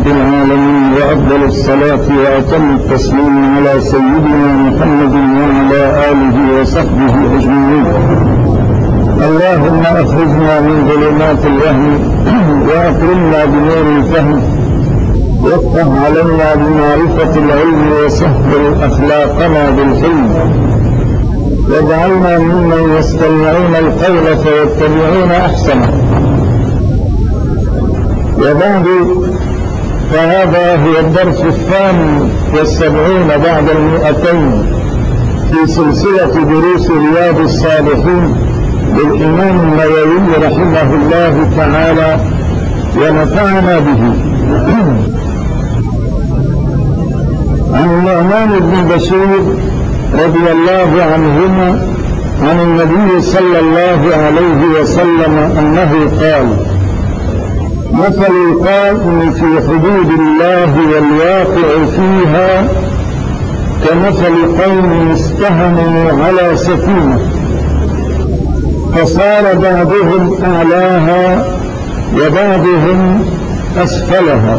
رب العالمين، وأفضل الصلاة وأتم التسليم على سيدنا محمد وعلى آله وصحبه أجمعين. اللهم أخرجنا من ظلمات الوهم وأكرمنا بنور الفهم، وافتح علينا بمعرفة العلم وسهل أخلاقنا بالحلم، واجعلنا ممن يستمعون القول فيتبعون أحسنه. وبعد، فهذا هو الدرس 72 بعد 200 في سلسلة دروس رياض الصالحين للإمام النووي رحمه الله تعالى ونفعنا به. عن النعمان بن بشير رضي الله عنهما عن النبي صلى الله عليه وسلم أنه قال: مثل القائم في حدود الله والواقع فيها كمثل قوم استهموا على سفينة فصار بعضهم أعلاها وبعضهم أسفلها،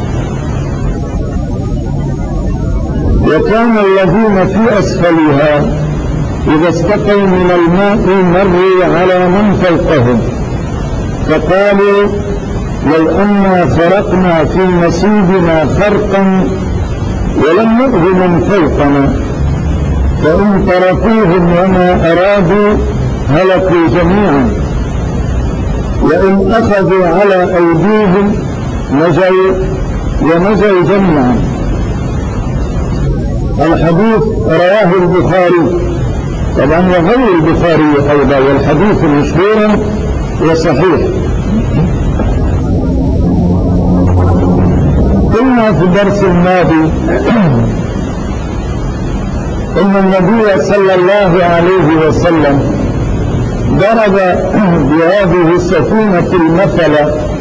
وكان الذين في أسفلها إذا استقوا من الماء مروا على من فوقهم فقالوا: لو أنا خرقنا في نصيبنا خرقا ولم نؤذ من فوقنا، فإن تركوهم وما أرادوا هلكوا جميعا، وإن أخذوا على أيديهم نجوا جميعا. الحديث رواه البخاري طبعا وغير البخاري أيضا، والحديث مشهور وصحيح. قلنا في الدرس الماضي إن النبي صلى الله عليه وسلم ضرب بهذه السفينة المثل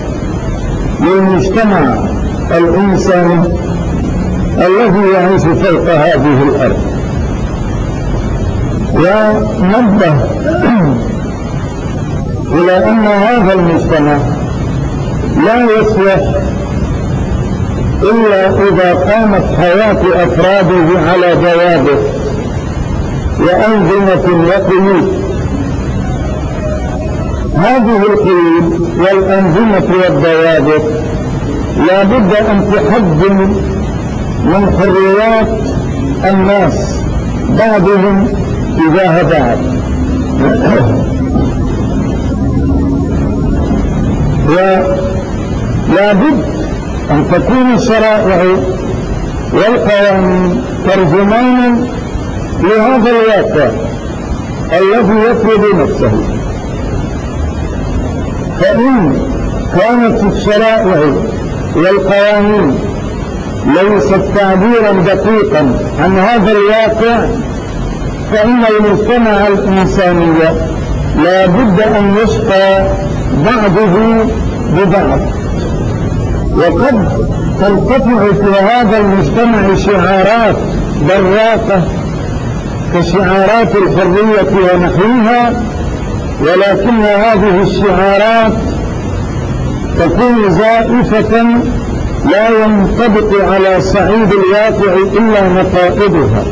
للمجتمع الإنساني الذي يعيش فوق هذه الأرض، ونبه إلى أن هذا المجتمع لا يصلح إلا إذا قامت حياة أفراده على ضوابط وأنظمة وقيود. هذه القيود والأنظمة والضوابط لا بد أن تحجم من حريات الناس بعضهم تجاه بعض، ولا بد أن تكون الشرائع والقوانين ترجمانا لهذا الواقع الذي يفرض نفسه. فإن كانت الشرائع والقوانين ليست تعبيرا دقيقا عن هذا الواقع، فإن المجتمع الإنساني لا بد أن يشقى بعضه ببعض. وقد ترتفع في هذا المجتمع شعارات براقة كشعارات الحرية ونحوها، ولكن هذه الشعارات تكون زائفة لا ينطبق على صعيد الواقع إلا نقائضها.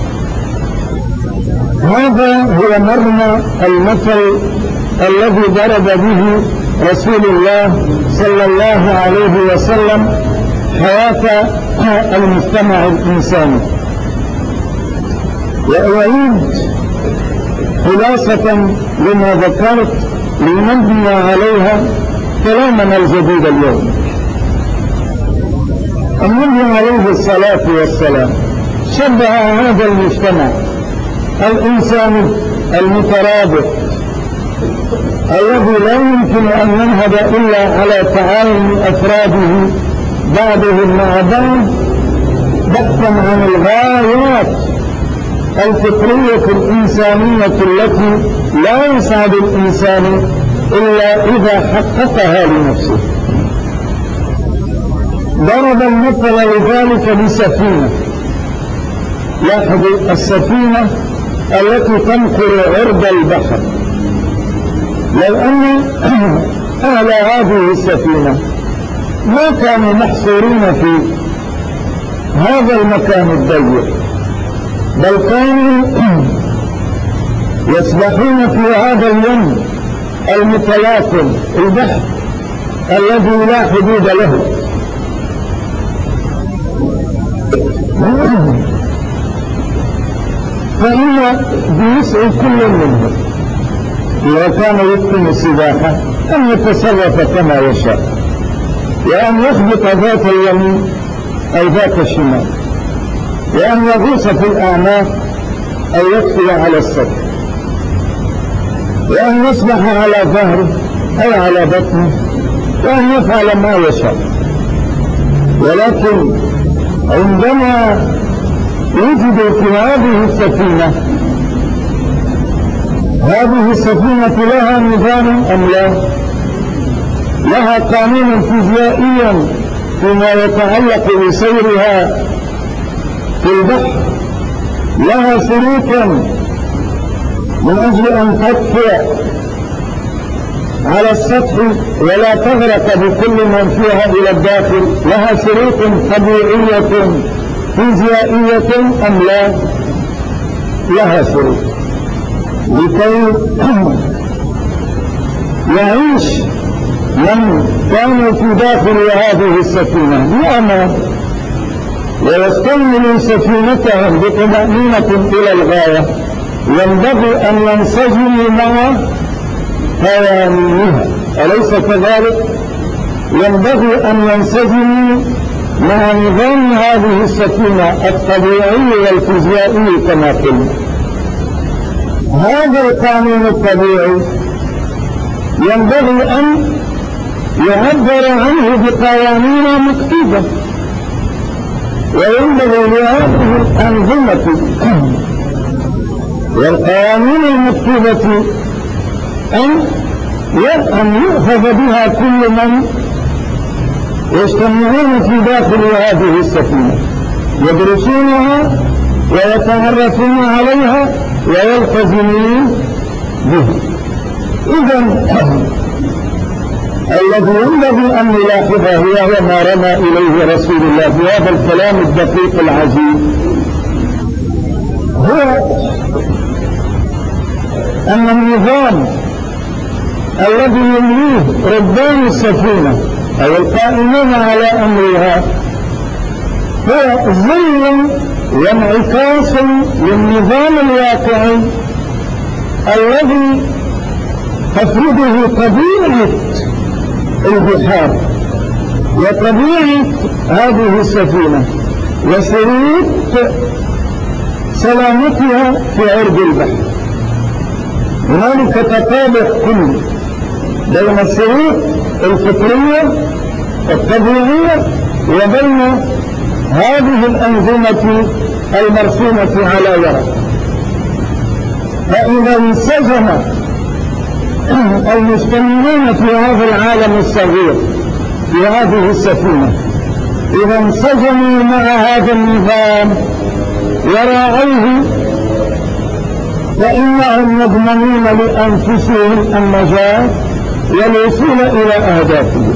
هذا هو مرمى المثل الذي ضرب به رسول الله صلى الله عليه وسلم حياة المجتمع الإنساني. وأعيد خلاصة لما ذكرت لنبني عليها كلامنا الجديد اليوم. النبي عليه الصلاة والسلام شبه هذا المجتمع الإنساني المترابط الذي لا يمكن أن ينهض إلا على تعاون أفراده بعضهم مع بعض بحثا عن الغايات الفطرية الإنسانية التي لا يسعد الإنسان إلا إذا حققها لنفسه. ضرب المثل لذلك بسفينة. لاحظوا السفينة التي تنقل عرض البحر. لو أن أهل هذه السفينة ما كانوا محصورين في هذا المكان الضيق، بل كانوا يسبحون في هذا اليم المتلاطم البحر الذي لا حدود له. فإن بوسع كل منهم إذا كان يتقن السباحة أن يتصرف كما يشاء، وأن يخبط ذات اليمين أو ذات الشمال، وأن يغوص في الأعماق أو يطفو على السطح، وأن يسبح على ظهره أو على بطنه، وأن يفعل ما يشاء. ولكن عندما وجدوا في هذه السفينة لها نظام أم لا؟ لها قانون فيزيائيا فيما يتعلق بسيرها في البحر، لها شروطا من أجل أن تطفو على السطح ولا تغرق بكل من فيها إلى الداخل، لها شروط طبيعية فيزيائية أم لا؟ لها شروط لكي يعيش من كانوا في داخل هذه السفينة بأمان ويستكملوا سفينتهم بطمأنينة إلى الغاية. ينبغي أن ينسجموا مع قوانينها، أليس كذلك؟ ينبغي أن ينسجموا مع نظام هذه السفينة الطبيعي والفيزيائي كما قلنا. هذا القانون الطبيعي ينبغي أن يعبر عنه بقوانين مكتوبة، وينبغي لهذه الأنظمة والقوانين المكتوبة أن يؤخذ بها كل من يجتمعون في داخل هذه السفينة، يدرسونها ويتعرفون عليها ويلتزمون به. إذن الذي ينبغي أن نلاحظه هو ما رمى إليه رسول الله في هذا الكلام الدقيق العجيب، هو أن النظام الذي يمليه ربان السفينة أو القائمين على أمرها هو ظل وانعكاس للنظام الواقعي الذي تفرضه طبيعة البحار وطبيعة هذه السفينة وشروط سلامتها في عرض البحر. هنالك تطابق كلي بين الشروط الفطرية الطبيعية وبين هذه الأنظمة المرسومة على ورق. فإذا انسجم المستمعون في هذا العالم الصغير في هذه السفينة، إذا انسجموا مع هذا النظام وراعوه، فإنهم يضمنون لأنفسهم النجاة والوصول إلى أهدافهم.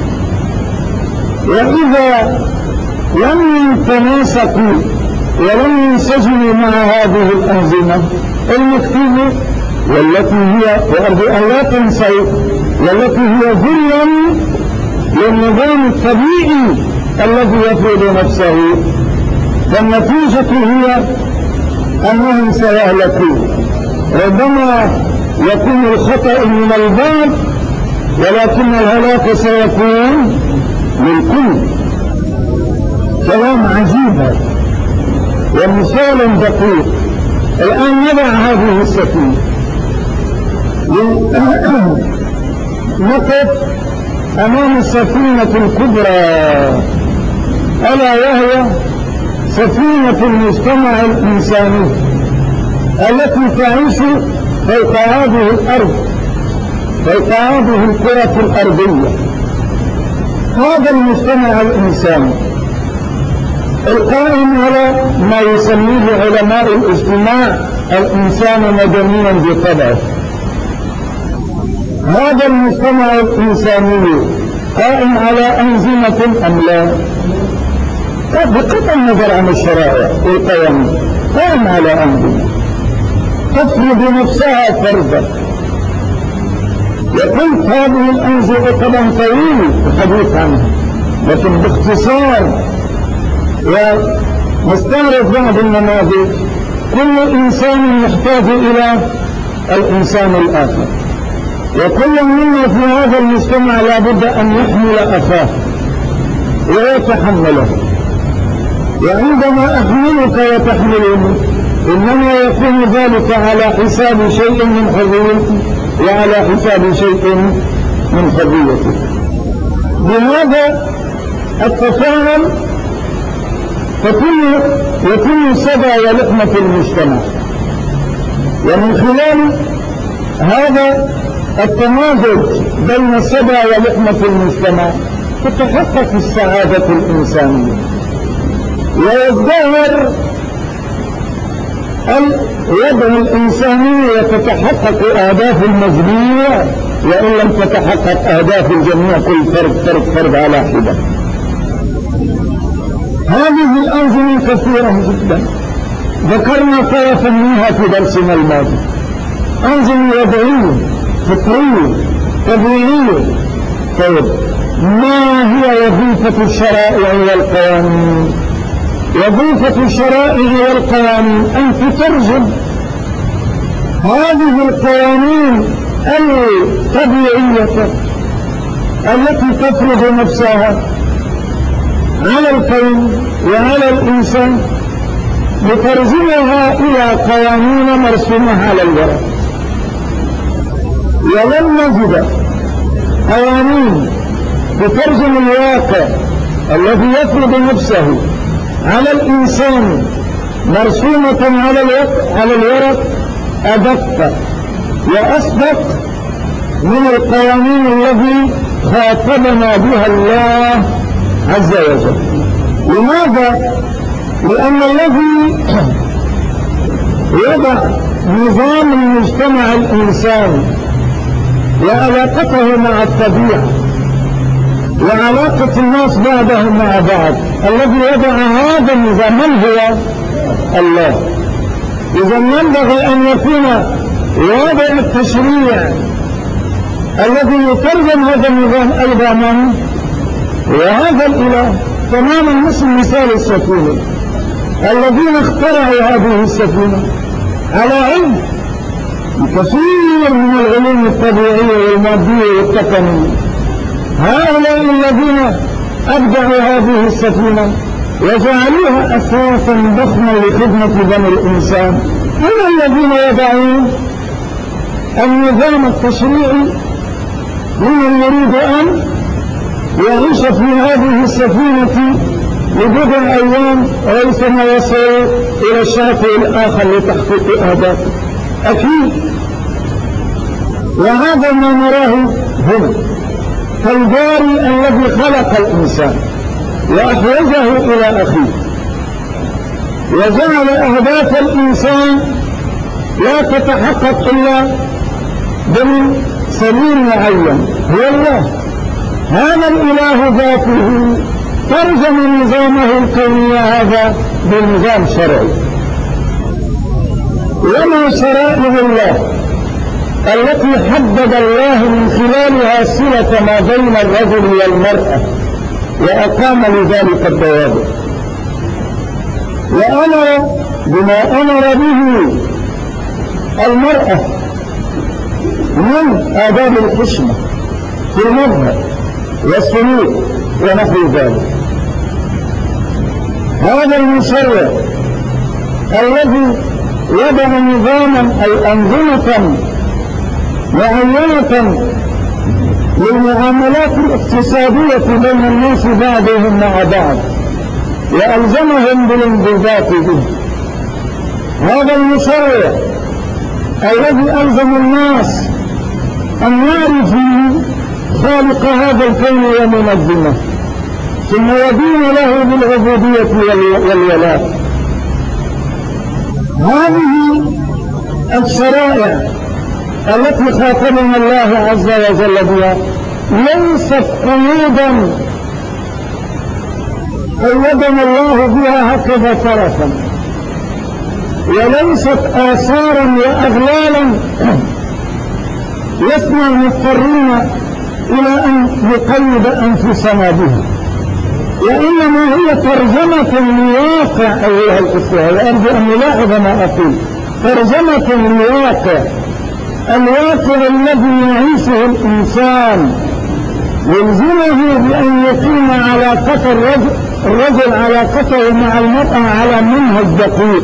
وإذا لم يتناسقوا ولم ينسجموا مع هذه الأنظمة المكتوبة والتي هي، وأرجو أن لا تنسوا، والتي هي ظلا للنظام الطبيعي الذي يفرض نفسه، فالنتيجة هي أنهم سيهلكون. ربما يكون الخطأ من البعض ولكن الهلاك سيكون للكل. كلام عجيب ومثال دقيق. الآن نضع هذه السفينة نقف أمام السفينة الكبرى ألا وهي سفينة المجتمع الإنساني التي تعيش فوق هذه الأرض، فوق هذه الكرة الأرضية. هذا المجتمع الإنساني القائم على ما يسميه علماء الاجتماع الإنسان مدنيا بطبعه. هذا المجتمع الإنساني قائم على أنظمة أم لا؟ بقطع النظر عن الشرائع والقوانين قائم على أنظمة تفرض نفسها فرضا. وقلت هذه الأنظمة طبعا طويل الحديث عنها، لكن باختصار ونستعرض بعض النماذج. كل إنسان يحتاج إلى الإنسان الآخر، وكل منا في هذا المجتمع لابد أن يحمل أخاه ويتحمله. وعندما أحملك وتحملني إنما يكون ذلك على حساب شيء من حريتي وعلى حساب شيء من حريتي. بهذا التفاهم يتم سبع ولحمة المجتمع، ومن خلال هذا التمازج بين السبع ولحمة المجتمع تتحقق السعادة الإنسانية، ويزدهر الوضع الإنساني وتتحقق أهداف المجموع، وإن لم تتحقق أهداف الجميع كل فرد على حدة. هذه الأنظمة كثيرة جدا، ذكرنا طرفا منها في درسنا الماضي. أنظمة وضعية فطرية طبيعية. طيب ما هي وظيفة الشرائع والقوانين؟ وظيفة الشرائع والقوانين أن تترجم هذه القوانين الطبيعية التي تفرض نفسها على الكون وعلى الإنسان، لترجمها إلى قوانين مرسومة على الورق. ولن نجد قوانين تترجم الواقع الذي يفرض نفسه على الإنسان مرسومة على الورق أدق وأصدق من القوانين التي خاطبنا بها الله عز وجل. لماذا؟ لأن الذي يضع نظام المجتمع الإنساني وعلاقته مع الطبيعة وعلاقة الناس بعضهم مع بعض، الذي وضع هذا النظام من هو؟ الله. إذا ينبغي أن يكون وضع التشريع الذي يترجم هذا النظام أيضا من؟ وهذا الإله. تماما مثل مثال السفينة، الذين اخترعوا هذه السفينة على علم كثير من العلوم الطبيعية والمادية والتقنية. هؤلاء الذين أبدعوا هذه السفينة وجعلوها أساسا ضخما لخدمة بني الإنسان هم الذين يضعون النظام التشريعي لمن يريد أن يعيش في هذه السفينة لبضع أيام وليسما يصل إلى الشاطئ الآخر لتحقيق أهدافه. أكيد. وهذا ما نراه هنا كالباري الذي خلق الإنسان وأحوجه إلى أخيه وجعل أهداف الإنسان لا تتحقق إلا بسبيل معين هو الله. هذا الإله ذاته ترجم نظامه الكوني هذا بنظام شرعي. وما شرائع الله التي حدد الله من خلالها صلة ما بين الرجل والمرأة وأقام لذلك الضوابط، وأمر بما أمر به المرأة من آداب الحشمة في المظهر والسلوك ونحو ذلك. هذا المشرع الذي وضع نظاما أي أنظمة معينة للمعاملات الاقتصادية بين الناس بعضهم مع بعض وألزمهم بالانضباط به. هذا المشرع الذي ألزم الناس أن يعرفوا خالق هذا الكون ومنظمه ثم يدين له بالعبودية والولاء. هذه الشرائع التي خاطبنا الله عز وجل بها ليست قيودا قيدنا الله بها هكذا طرفا، وليست آثارا وأغلالا لسنا مضطرين إلى أن نقيد أنفسنا بها، وإنما هي ترجمة لواقع أيها الإخوة. وأرجو أن نلاحظ ما أقول، ترجمة لواقع، الواقع الذي يعيشه الإنسان يلزمه بأن يقيم علاقة الرجل علاقته مع المرأة على منهج دقيق،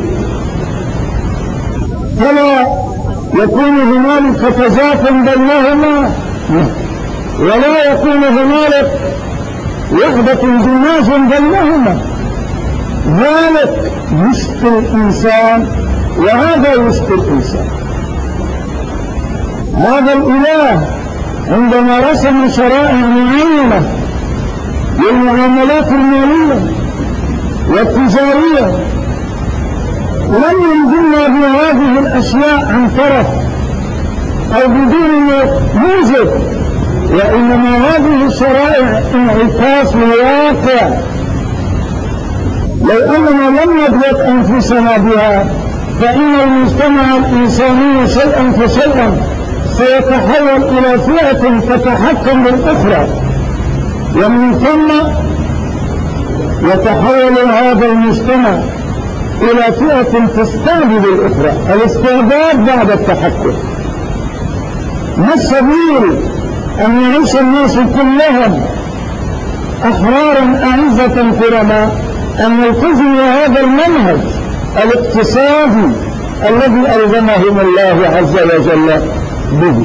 فلا يكون هنالك تجاف بينهما، ولا يكون هنالك وحدة اندماج بينهما. ذلك يشفي الإنسان وهذا يشفي الإنسان. هذا الإله عندما رسم شرائع معينة للمعاملات المالية والتجارية لم ينزلنا بهذه الأشياء عن طرف أو بدون موجب، وإنما هذه الشرائع انعكاس لواقع. لو أننا لم نضبط أنفسنا بها فإن المجتمع الإنساني شيئا فشيئا سيتحول إلى فئة تتحكم بالأخرى، ومن ثم يتحول هذا المجتمع إلى فئة تستعبد الأخرى، الاستعباد بعد التحكم. ما السبيل أن يعيش الناس كلهم أحرارا أعزة كرما؟ أن يلتزموا هذا المنهج الاقتصادي الذي ألزمهم الله عز وجل به.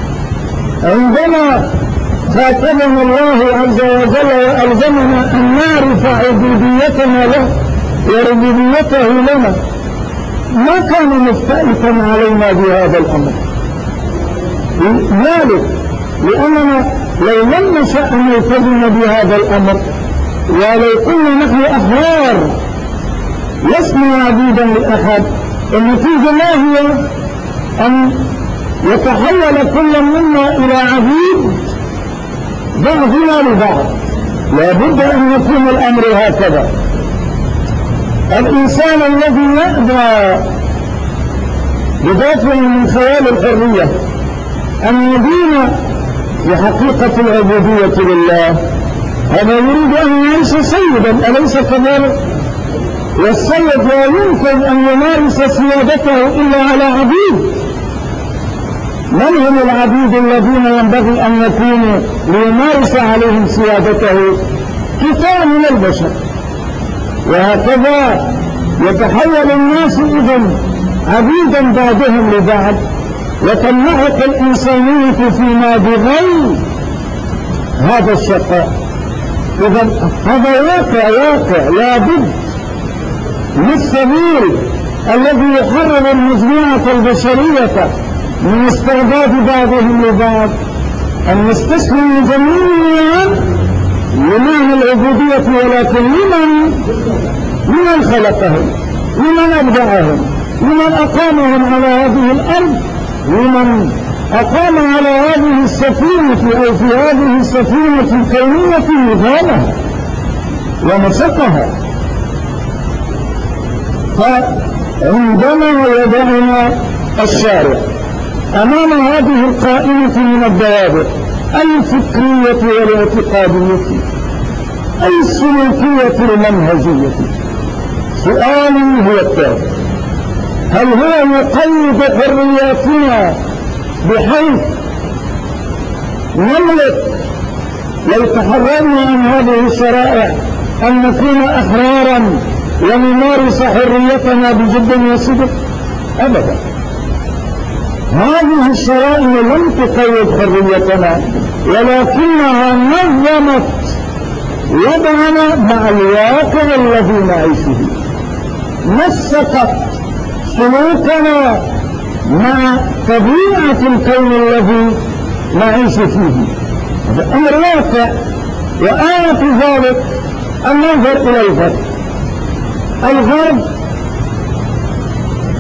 عندما خاطبنا الله عز وجل وألزمنا أن نعرف عبوديتنا له وربوبيته لنا، ما كان مستأنسا علينا بهذا الأمر. ذلك لأننا لو لم نشأ أن نلتزم بهذا الأمر، ولو كنا نحن أحرار لسنا عبيدا لأحد، النتيجة ما هي؟ أن يتحول كل منا إلى عبيد بعضنا لبعض. لا بد أن يكون الأمر هكذا. الإنسان الذي يأبى بدافع من خيال الحرية أن يدين بحقيقة العبودية لله، هذا يريد أن يعيش سيدا، أليس كذلك؟ والسيد لا يمكن أن يمارس سيادته إلا على عبيد. من هم العبيد الذين ينبغي أن يكونوا ليمارس عليهم سيادته؟ كتاب من البشر. وهكذا يتحول الناس إذن عبيدا بعضهم لبعض، وتنمحق الإنسانية فيما بغير هذا الشقاء. إذن هذا واقع لا بد للسبيل الذي يحرر المجموعة البشرية من استعباد بعضهم لبعض أن نستسلم جميعا لمعنى العبودية، ولكن لمن خلقهم، لمن أبدعهم، لمن أقامهم على هذه الأرض، لمن أقام على هذه السفينة أو في هذه السفينة الكونية نظامها ومسكها. فعندما وضعنا الشارع أمام هذه القائمة من الضوابط الفكرية والاعتقادية أي السلوكية المنهجية، سؤالي هو التالي: هل هو يقيد حرياتنا بحيث نملك لو تحررنا عن هذه الشرائع أن نكون أحرارا ونمارس حريتنا بجد وصدق؟ أبدا. هذه الشرائع لم تقيد حريتنا، ولكنها نظمت وضعنا مع الواقع الذي نعيش فيه، نسقت سلوكنا مع طبيعة الكون الذي نعيش فيه. هذا أمر واقع، وآية ذلك النظر إلى الغرب. الغرب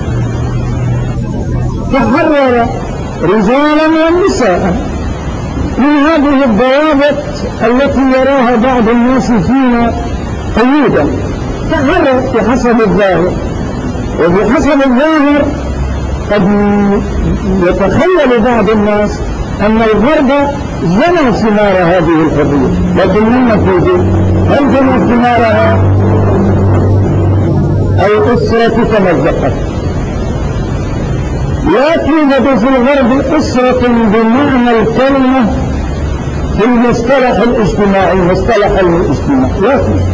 تحرر رجالا ونساء، من هذه الضوابط التي يراها بعض الناس فينا قيودا، تحرك بحسب الظاهر، وبحسب الظاهر قد يتخيل بعض الناس أن الغرب جنى ثمار هذه الحرية، لكن من نتيجة؟ هل جنى ثمارها؟ الأسرة تمزقت. لا توجد في الغرب أسرة بمعنى الكلمة في المصطلح الاجتماعي، مصطلح الاجتماع لا توجد.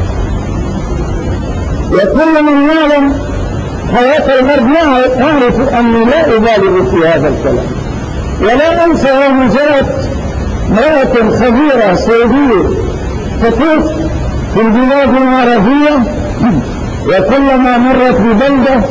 وكل من يعلم حياة الغرب يعرف أني لا أبالغ في هذا الكلام. ولا أنسى يوم جاءت امرأة خبيرة سعودية تطوف في البلاد العربية، وكلما مرت ببلدة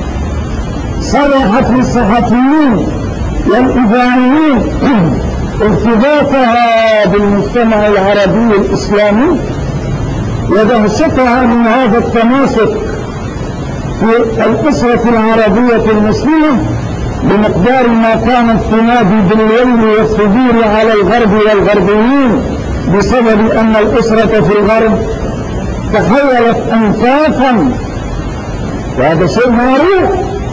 صرحت للصحفيين والإذاعيين ارتباطها بالمجتمع العربي الإسلامي ودهشتها من هذا التماسك في الأسرة العربية المسلمة بمقدار ما كانت تنادي بالويل والصدور على الغرب والغربيين بسبب أن الأسرة في الغرب تحولت أنفاسا، وهذا شيء معروف.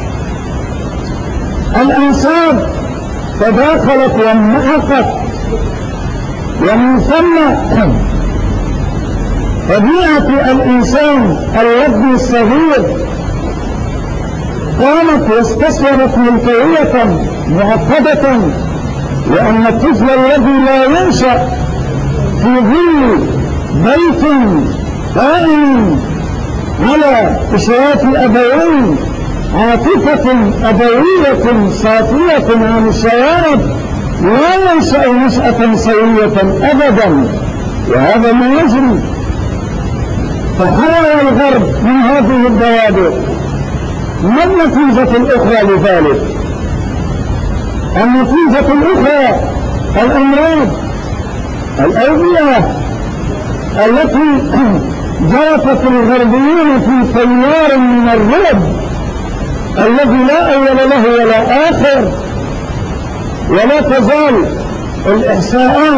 الأنساب تداخلت وانمحقت، ومن ثم طبيعة الإنسان الذي الصغير قامت واستثمرت ملكية معقدة، لأن الطفل الذي لا ينشأ في ظل بيت قائم على إشراف أبوين، عاطفة أبوية صافية عن الشوارب، لا ينشأ نشأة سوية أبدا، وهذا ما يجري. فحرر الغرب من هذه الضوابط. ما النتيجة الأخرى لذلك؟ النتيجة الأخرى الأمراض الأوبئة التي جرفت الغربيين في تيار من الرعب الذي لا أول له ولا آخر. ولا تزال الإحصاءات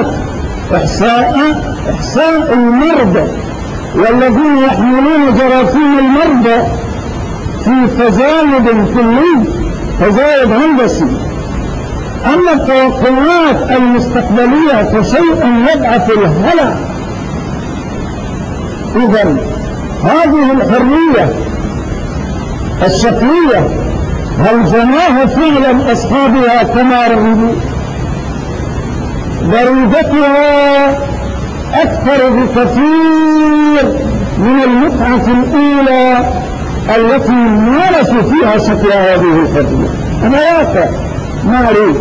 إحصاء المرضى والذين يحملون جراثيم المرضى في تزايد كلي، تزايد هندسي. أما التوقعات المستقبلية فشيء يبعث الهلع. إذن هذه الحرية الشكلية هل جناها فعلا أصحابها كما رغبوا؟ ضريبتها أكثر بكثير من المتعة الأولى التي مارسوا فيها شكل هذه الحرية. أنا واقع معروف.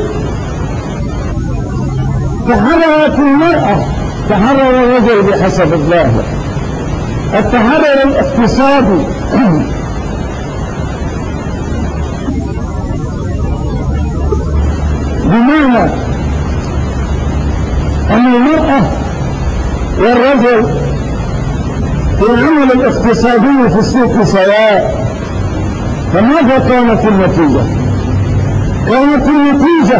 تحررت المرأة، تحرر الرجل بحسب الظاهر. التحرر الاقتصادي بمعنى أن المرأة والرجل في العمل الاقتصادي في السوق سواء. فماذا كانت النتيجة؟ كانت النتيجة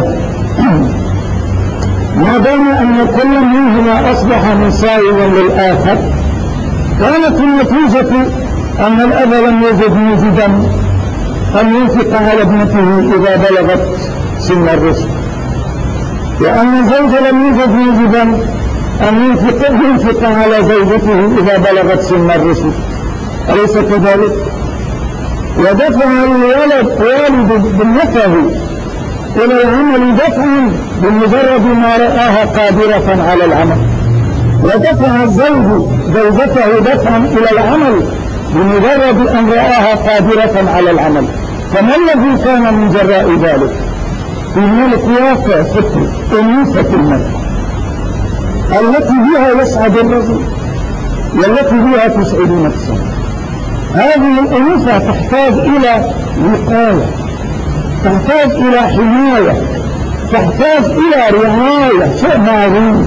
ما دام أن كل منهما أصبح مساويا للآخر، كانت النتيجة أن الأب لم يجد موجدا أن ينفق على ابنته إذا بلغت سن الرشد، وأن الزوج لم يجد موجدا أن ينفق على زوجته إذا بلغت سن الرشد، أليس كذلك؟ ودفع والد ابنته إلى العمل دفعا بمجرد ما رآها قادرة على العمل، ودفع الزوج زوجته دفعا إلى العمل بمجرد أن رآها قادرة على العمل. فما الذي كان من جراء ذلك؟ في ملك واقع فكري، أنوثة المرأة التي بها يسعد الرجل والتي بها تسعد نفسه. هذه الأنوثة تحتاج إلى وقاية، تحتاج إلى حماية، تحتاج إلى رعاية، شيء معروف.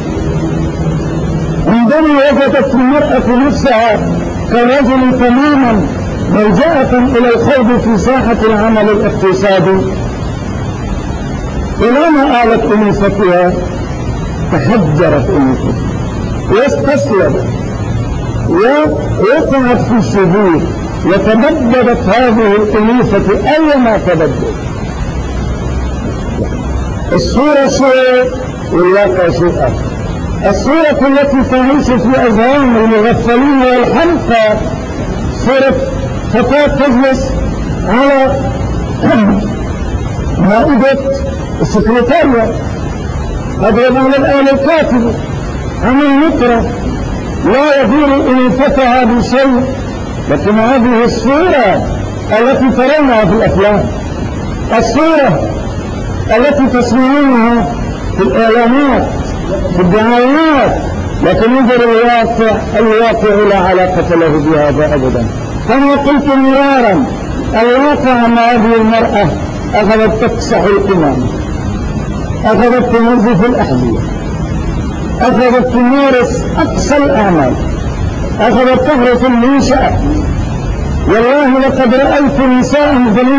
عندما وجدت المرأة نفسها كالرجل تماما ملجأة إلى الخوض في ساحة العمل الاقتصادي، إلى ما آلت أنوثتها؟ تحجرت أنفه واستسلمت ووقعت في السجود وتبددت هذه الأنوثة أيما تبدد. الصورة شيء والواقع شيء آخر. الصورة التي تعيش في أذهان المغفلين والحمقى صورة فتاة تجلس على مائدة السكرتارية، تضرب على الآلة الكاتبة عن المكره، لا يدير أنوثتها بشيء. لكن هذه الصورة التي ترونها في الأفلام، الصورة التي تسمعونها في الإعلانات في الدعايات، لكن انظر الواقع لا علاقة له بهذا أبدا. كما قلت مرارا، الواقع أن هذه المرأة أخذت تكسح القمام، أخذت تنظف الأحذية، أخذت تمارس أقصى الأعمال، أخذت تحرس المنشأة. والله لقد رأيت نساء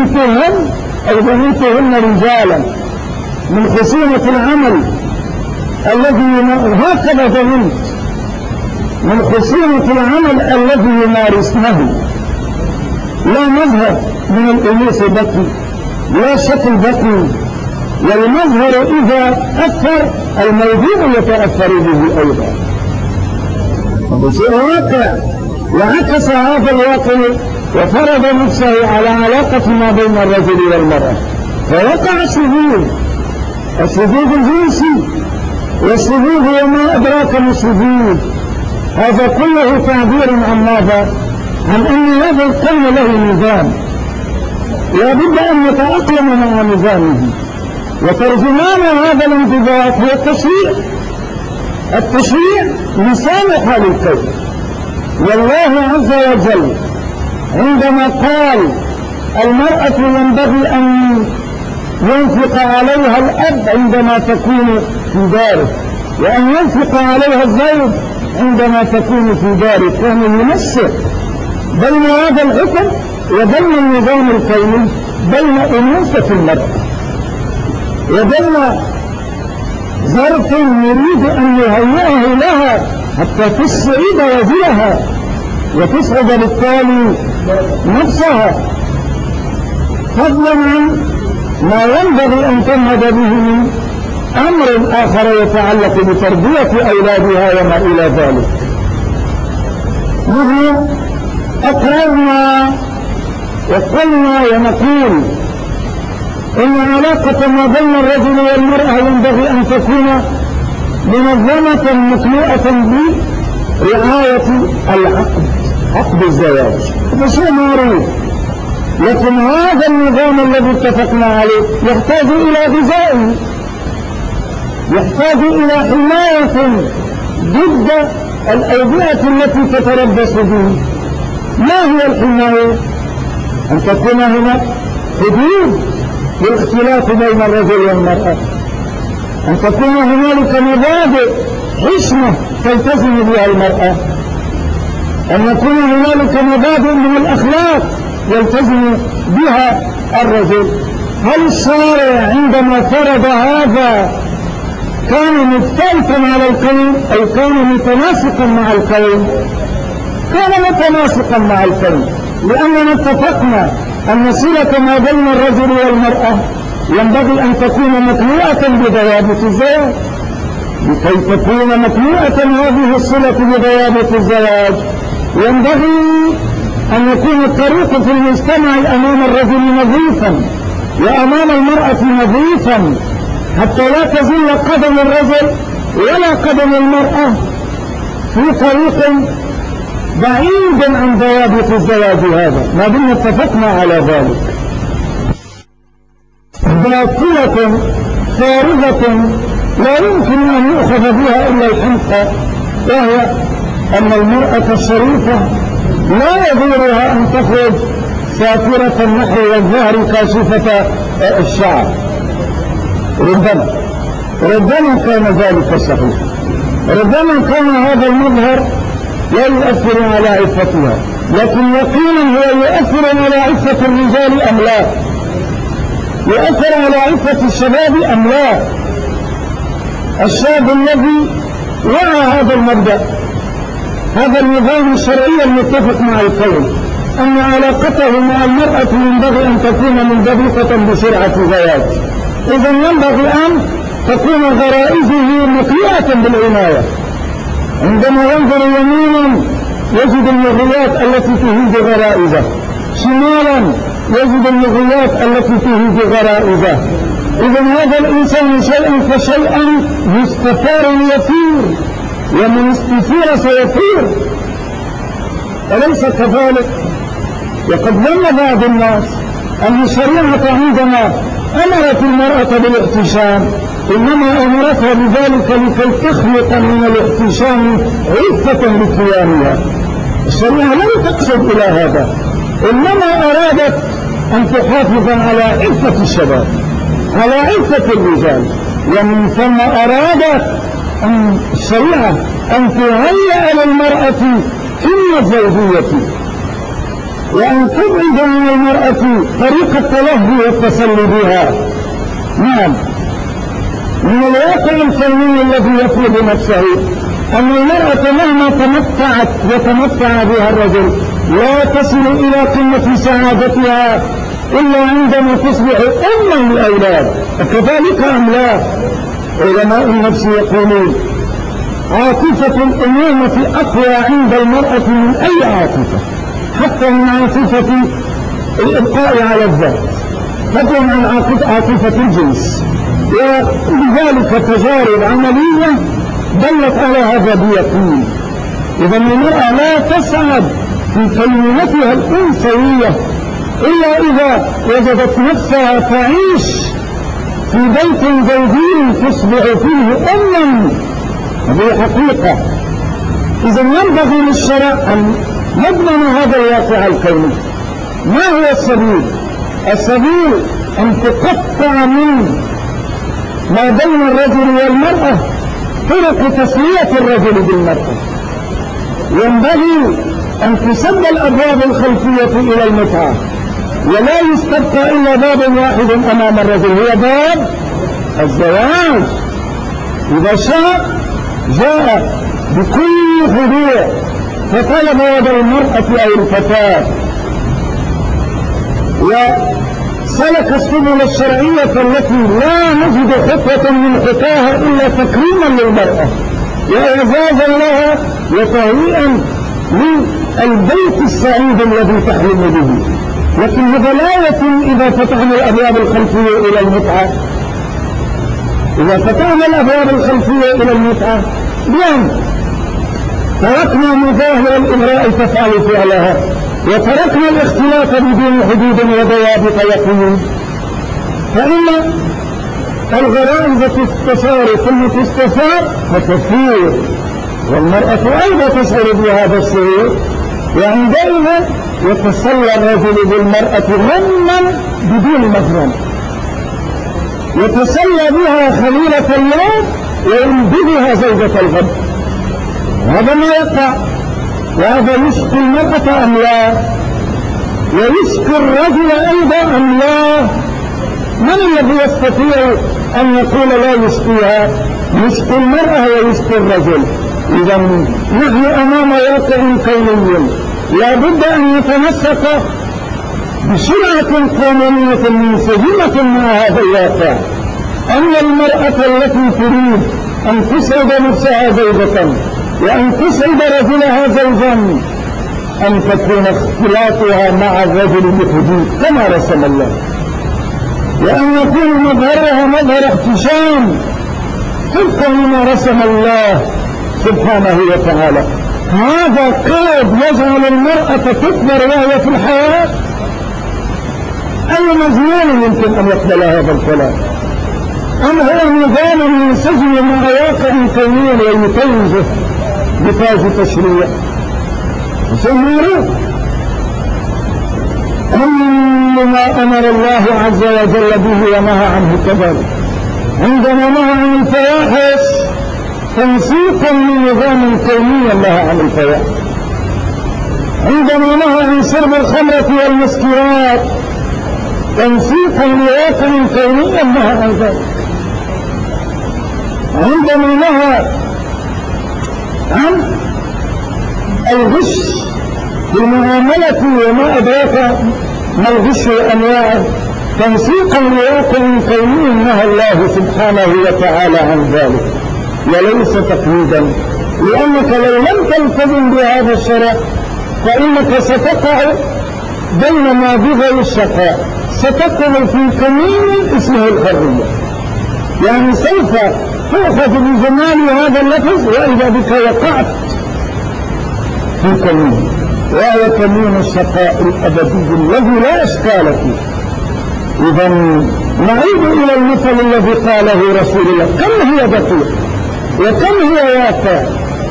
ظننتهن رجالا من خصومة العمل الذي هكذا ظننت، من خصومة العمل الذي يمارسنه. لا مظهر من الأنوثة بقي، لا شكل بقي، والمظهر إذا أثر الموضوع يتأثر به أيضا. هذا شيء واقع، وعكس هذا الواقع وفرض نفسه على علاقة ما بين الرجل والمرأة، فوقع الشذوذ الجنسي. والشذوذ وما أدراك ما الشذوذ، هذا كله تعبير عن ماذا؟ عن أن هذا الكون له نظام، لا بد أن نتأقلم مع نظامه. وترجمان هذا الانضباط هو التشريع. التشريع لسان حال الكون. والله عز وجل عندما قال المرأة ينبغي أن ينفق عليها الأب عندما تكون في داره، وأن ينفق عليها الزوج عندما تكون في داره، كان ينسق بين هذا الحكم وبين النظام الكوني، بين أنوثة المرأة وبين ظرف يريد أن يهيئه لها حتى تسعد وجهها وتسعد بالتالي نفسها، فضلا عن ما ينبغي أن تنهض به من أمر آخر يتعلق بتربية أولادها وما إلى ذلك. نحن أقررنا وقلنا ونقول إن علاقة ما بين الرجل والمرأة ينبغي أن تكون منظمة مخلوقة برعاية العقد، عقد الزواج. هذا شيء معروف، لكن هذا النظام الذي اتفقنا عليه يحتاج إلى غذاء، يحتاج إلى حماية ضد الأوبئة التي تتربص به. ما هي الحماية؟ أن تكون هناك حدود للاختلاف بين الرجل والمرأة، أن تكون هنالك مبادئ حشمة تلتزم بها المرأة، أن يكون هنالك مبادئ من الأخلاق يلتزم بها الرجل. هل الشارع عندما فرض هذا كان مختلفا على الكون أو كان متناسقا مع الكون؟ كان متناسقا مع الكون، لأننا اتفقنا أن صلة ما بين الرجل والمرأة ينبغي أن تكون مكنوءة بضوابط الزواج. لكي تكون مكنوءة هذه الصلة بضوابط الزواج ينبغي أن يكون الطريق في المجتمع أمام الرجل نظيفا وأمام المرأة نظيفا، حتى لا تزل قدم الرجل ولا قدم المرأة في طريق بعيد عن ضوابط الزواج. هذا ما دمنا اتفقنا على ذلك. باطلة خارجة لا يمكن أن يؤخذ بها إلا الحنقة، وهي أن المرأة الشريفة لا يضرها أن تخرج سافرة النحو والظهر كاشفة الشعر. ربما كان ذلك صحيح، ربما كان هذا المظهر لا يؤثر على عفتها، لكن يقينا هو يؤثر على عفة الرجال أم لا؟ يؤثر على عفة الشباب أم لا؟ الشاب الذي وعى هذا المبدأ، هذا النظام الشرعي المتفق مع الكون، أن علاقته مع المرأة ينبغي أن تكون منضبطة بسرعة الزواج، إذا ينبغي أن تكون غرائزه مقيئة بالعناية. عندما ينظر يمينا يجد المغريات التي تهيج غرائزه، شمالا يجد المغريات التي تهيج غرائزه. إذا هذا الإنسان شيئا فشيئا يستثار يسير، ومن استثير سيطير، أليس كذلك؟ وقد ظن بعض الناس أن الشريعة عندما أمرت المرأة بالاحتشام إنما أمرتها بذلك لكي تخلق من الاحتشام عفة لكيانها. الشريعة لم تقصد إلى هذا، إنما أرادت أن تحافظ على عفة الشباب، على عفة الرجال، ومن ثم أرادت الشريعة أن تهيئ للمرأة حمى الزوجية، وأن تبعد من المرأة طريق التلهي والتسلي بها. نعم، من الواقع الكوني الذي يفرض نفسه أن المرأة مهما تمتعت وتمتع بها الرجل لا تصل إلى قمة سعادتها إلا عندما تصبح أما للأولاد. كذلك أم لا؟ علماء النفس يقولون عاطفة الأمومة أقوى عند المرأة من أي عاطفة، حتى من عاطفة الإبقاء على الذات، فضلا عن عاطفة الجنس. ولذلك تجارب عملية دلت على هذا بيقين. إذا المرأة لا تسعد في كينونتها الأنثوية إلا إذا وجدت نفسها تعيش في بيت زوجي تصبح فيه أما. هذه حقيقة. إذا ينبغي للشرع أن يضمن هذا الواقع الكوني. ما هو السبيل؟ السبيل أن تقطع من ما بين الرجل والمرأة طرق تسلية الرجل بالمرأة. ينبغي أن تسد الأبواب الخلفية إلى المتعة، ولا يستبقى إلا باب واحد أمام الرجل، هو باب الزواج. إذا شاء جاء بكل خضوع فطلب يد المرأة أو الفتاة، وسلك السبل الشرعية التي لا نجد خطوة من خطاها إلا تكريما للمرأة وإعزازا لها وتهيئا للبيت السعيد الذي تحلم به. لكن هذا لا يتم إذا فتحنا الأبواب الخلفية إلى المتعة. إذا فتحنا الأبواب الخلفية إلى المتعة بأن تركنا مظاهر الإمراء تفعل فعلها، وتركنا الاختلاف بدون حدود وضوابط وقيود، فإن الغرائز تستثار، ثم تستثار فتثير، والمرأة أيضا تشعر بهذا الشعور، وعندئذ يتسلى الرجل بالمرأة غما بدون مغرم، يتسلى بها خليلة اليوم وينبذها زوجة الغد. هذا ما يقع، وهذا يشكي المرأة أم لا؟ ويشكي الرجل أيضا أم لا؟ من الذي يستطيع أن يقول لا يشكيها؟ يشكي المرأة ويشكي الرجل. إذا نحن أمام واقع كوني لا بد أن يتمسك بسرعة قانونية منسجمة مع هذا الواقع، أن المرأة التي تريد أن تسعد نفسها زوجة وأن تسعد رجلها زوجا أن تكون اختلاطها مع الرجل بحدود كما رسم الله، وأن يكون مظهرها مظهر احتشام طبقا لما رسم الله سبحانه وتعالى. هذا قيد يجعل المرأة تكبر وهي في الحياة. أي مجنون يمكن أن يقبل هذا الكلام؟ أم هو نظام ينسجم مع واقع كوني ويتوجه بتاج تشريع؟ سمعوا كل ما أمر الله عز وجل به ونهى عنه كذلك. عندما نهى عن الفواحش تنسيقا لنظام كوني نهى عن الفواحش، عندما نهى عن شرب الخمرة والمسكرات تنسيقا لواقع كوني نهى عن ذلك. عندما نهى عن الغش في المعاملة وما أدراك ما الغش وأنواعه تنسيقا لواقع كوني نهى الله سبحانه وتعالى عن ذلك وليس تقييدا، لأنك لو لم تلتزم بهذا الشرع فإنك ستقع بين نابغي الشقاء، ستقع في كمين اسمه الحرية. يعني سوف تأخذ بجمال هذا اللفظ وإذا بك وقعت في كمين، وهو كمين الشقاء الأبدي الذي لا إشكال فيه. إذا نعيد إلى المثل الذي قاله رسول الله، كم هي دقيق وكم هي واقع.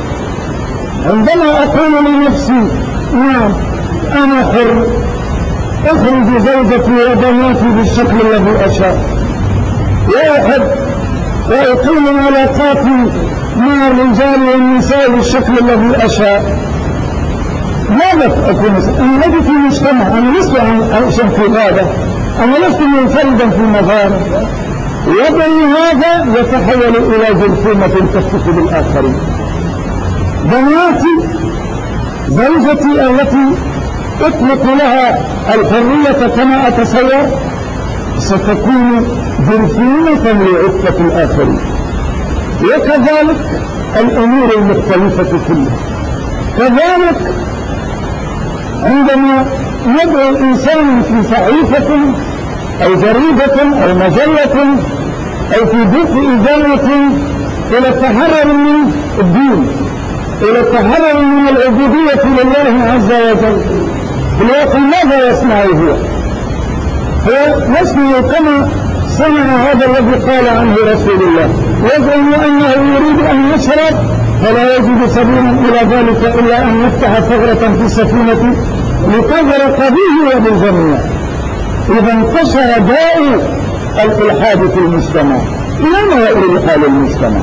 عندما أقول لنفسي نعم أنا حر، أخرج زوجتي وبناتي بالشكل الذي أشاء، وأحب وأقيم علاقاتي مع الرجال والنساء بالشكل الذي أشاء، ماذا أكون؟ أنا لست في مجتمع، أنا لست عايشا في غابة، أنا لست منفردا في مغارة، وضعي هذا يتحول إلى جرثومة تفتك بالآخرين. بناتي زوجتي التي أطلق لها الحرية كما أتصور ستكون جرثومة لعفة الآخرين، وكذلك الأمور المختلفة كلها. كذلك عندما يدعو الإنسان في صحيفة أو جريدة أو مجلة أو في بيت إدارة إلى التحرر من الدين، إلى التحرر من العبودية لله عز وجل، في الواقع ماذا يصنع هو؟ يصنع كما صنع هذا الذي قال عنه رسول الله، يزعم أنه يريد أن يشرب فلا يجد سبيلا إلى ذلك إلا أن يفتح ثغرة في السفينة لتغرق به وبالجميع. إذا انتشر داء الإلحاد في المجتمع. إلى ما يؤول حال المجتمع؟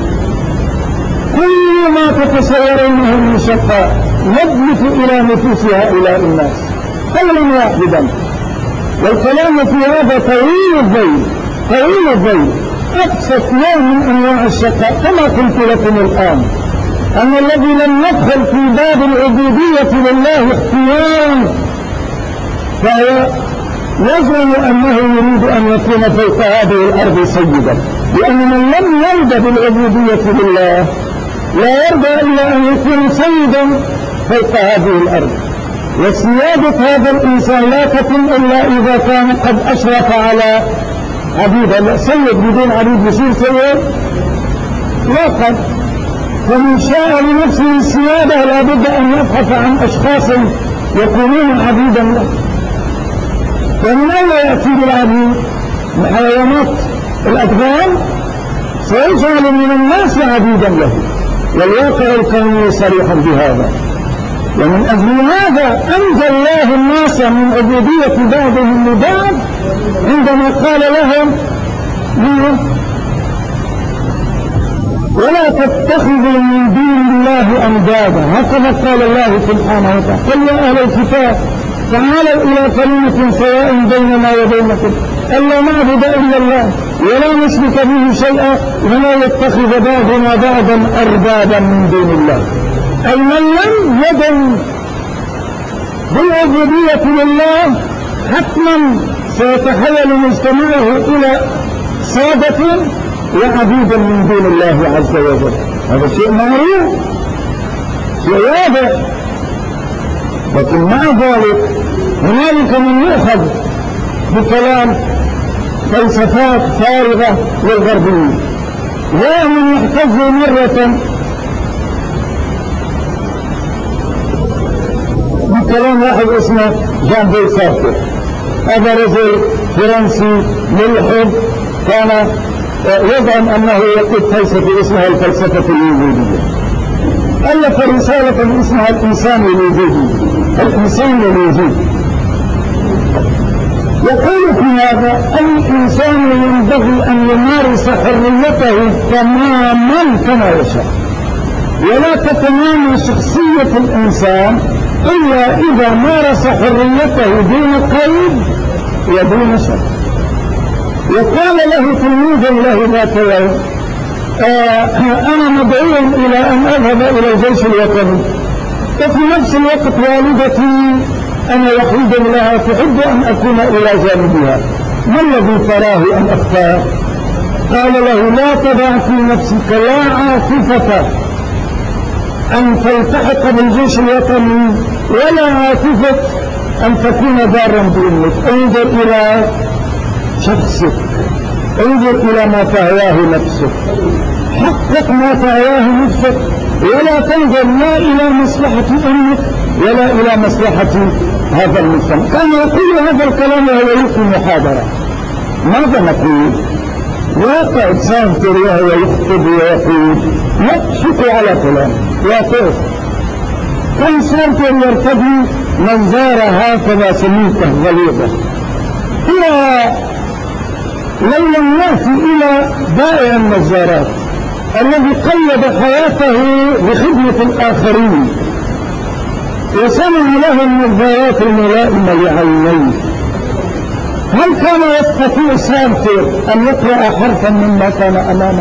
كل ما تتصورونه من شقاء يدلف إلى نفوس هؤلاء الناس قولا واحدا، والكلام في هذا طويل الذيل طويل الذيل. أبسط نوع من أنواع الشقاء كما قلت لكم الآن أن الذي لم يدخل في باب العبودية لله اختيارا فهو يزعم أنه يريد أن يكون فوق هذه الأرض سيدا، لأن من لم يرد بالعبودية لله لا يرضى إلا أن يكون سيدا فوق هذه الأرض. وسيادة هذا الإنسان لا تكون إلا إذا كان قد أشرف على عبيد. سيد بدون عبيد يصير سيد؟ لا قد. فمن شاء لنفسه السيادة لابد أن يبحث عن أشخاص يكونون عبيدا له. ومن أين يأتي بالعبيد؟ من حيوانات الأدغال سيجعل من الناس عبيدا له، والواقع الكوني صريح بهذا. ومن أجل هذا أنجى الله الناس من عبودية بعضهم لبعض عندما قال لهم ولا تتخذوا من دين الله أندادا، هكذا قال الله سبحانه وتعالى. قل يا أهل الكتاب تعالوا إلى كلمة سواء بيننا وبينكم ألا نعبد إلا الله ولا نشرك به شيئا ولا يتخذ بعضنا بعضا أربابا من دون الله. أي من لم يدن بالعبودية لله حتما سيتحول مجتمعه إلى سادة وعبيدا من دون الله عز وجل. هذا شيء معروف، شيء واضح. لكن مع ذلك هنالك من يؤخذ بكلام فلسفات فارغة للغربيين، ومن يحتج مرة بكلام واحد اسمه جان بول سارتر. هذا رجل فرنسي ملحد كان يزعم أنه يقود فلسفة اسمها الفلسفة الوجودية. ألف رسالة اسمها الإنسان الوجودي، الإنسان الوجودي. يقول في هذا الإنسان ينبغي أن يمارس حريته تماما كما يشاء، ولا تتنامى شخصية الإنسان إلا إذا مارس حريته دون قيد ودون شرط. وقال له تلميذ له ذات يوم أنا مدعو إلى أن أذهب إلى الجيش الوطني، وفي نفس الوقت والدتي أنا وحيد لها تحب أن أكون إلى جانبها، ما الذي تراه أن أختار؟ قال له لا تضع في نفسك لا عاطفة أن تلتحق بالجيش الوطني ولا عاطفة أن تكون ضارا بأمك، انظر إلى شخصك، انظر إلى ما تهواه نفسك، حقق ما تهواه نفسك، ولا تنظر لا إلى مصلحة أمك ولا إلى مصلحة هذا المجتمع. كان يقول هذا الكلام وهو يلقي محاضرة. ماذا نقول؟ واقع سانتر وهو يخطب ويقول يقشق على كلام واقع. كان سانتر يرتدي نظارة هكذا سميكة غليظة، هو لو لم يأتي إلى بائع النظارات الذي قيد حياته بخدمة الآخرين وصنع له النظارات الملائمة لعينيه، هل كان يستطيع سانتر أن يقرأ حرفا مما كان أمامه؟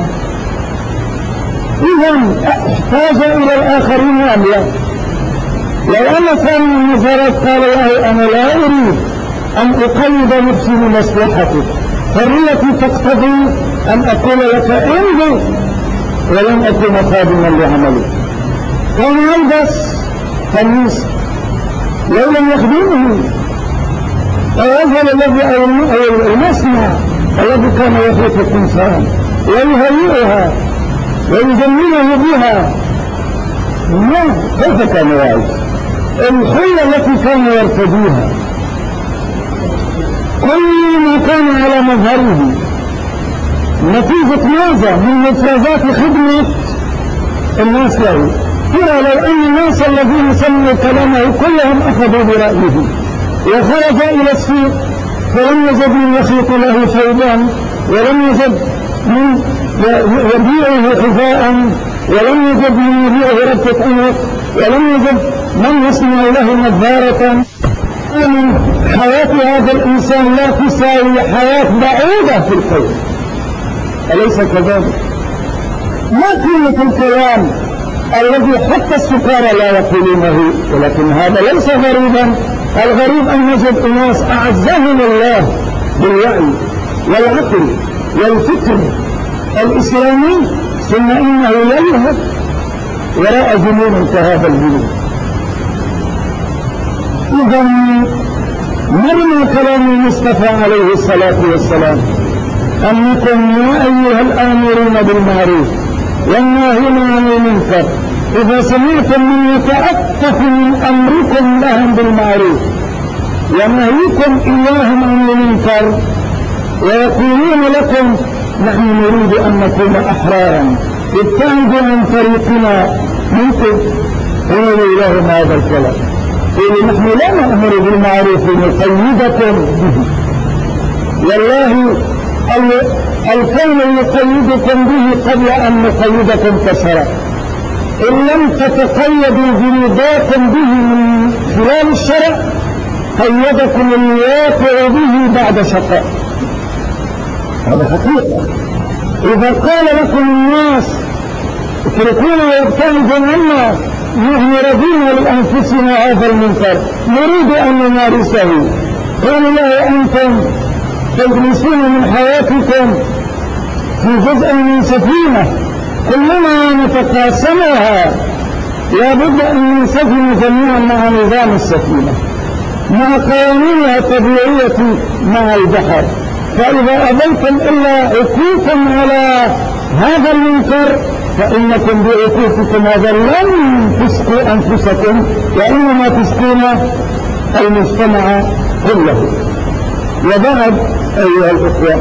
إذن احتاج إلى الآخرين أم لا؟ لو أن كان النظارات قال له أنا لا أريد أن أقيد نفسي بمصلحتك، حريتي تقتضي أن أقول لك انظر ولن أكون خادما لعملك، كان يلبس قميص لو لم يخدمه، ويذهب الذي أو المصنع الذي كان يخلق الإنسان ويهيئها ويجمله بها، ما كيف كان يعيش؟ الحلة التي كان يرتديها كل ما كان على مظهره نتيجة ماذا؟ من مفرزات خدمة الناس له. ترى لو أن الناس الذين سمعوا كلامه كلهم أخذوا برأيه وخرج إلى السوق فلم يجد من يخلط له ثوبان ولم يجد من يبيعه حذاء ولم يجد من يبيعه ربطة عنق ولم يجد من يصنع له نظارة، حياة هذا الإنسان لا تساوي حياة بعيدة في الخير، أليس كذلك؟ ما قيمة الكلام الذي حتى السكارى لا يقولونه؟ ولكن هذا ليس غريبا، الغريب أن نجد أناس أعزهم الله بالوعي والعقل والفكر الإسلامي ثم إنه يلهث وراء جنون كهذا الجنون. إذا مرنا كلام المصطفى عليه الصلاة والسلام أنكم يا أيها الآمرون بالمعروف والناهون عن المنكر إذا سمعتم من يتأفف من أمركم لهم بالمعروف ونهيكم إياهم عن المنكر ويقولون لكم نحن نريد أن نكون أحرارا ابتعدوا عن طريقنا منكم، قولوا لهم هذا الكلام، قولوا نحن لا نأمر بالمعروف نقيدكم به، والله الكون يقيدكم به قبل أن نقيدكم كسرا، إن لم تتقيدوا بنضاكم به من خلال الشرع قيدكم الواقع به بعد شقاء. هذا حقيقة. إذا قال لكم الناس اتركونا وابتعدوا عنا نحن رضينا لأنفسنا هذا المنكر نريد أن نمارسه، قالوا له أنتم تجلسون من حياتكم في جزء من سفينة كلما نتقاسمها لابد أن ننسجم جميعا مع نظام السفينة مع قوانينها الطبيعية مع البحر، فإذا أبيتم إلا عقوقا على هذا المنكر فإنكم بعقوقكم هذا لن تسقوا أنفسكم وإنما تسقون المجتمع كله. وبعد أيها الأخوة،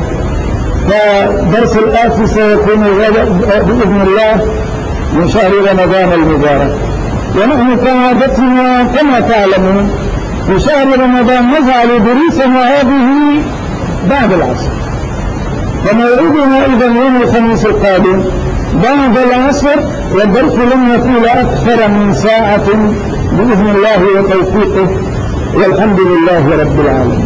فدرس الآتي سيكون بإذن الله من شهر رمضان المبارك، ونحن كعادتنا كما تعلمون في شهر رمضان نجعل دروسنا هذه بعد العصر، فموعدنا إذا يوم الخميس القادم بعد العصر، والدرس لن يطول أكثر من ساعة بإذن الله وتوفيقه، والحمد لله رب العالمين.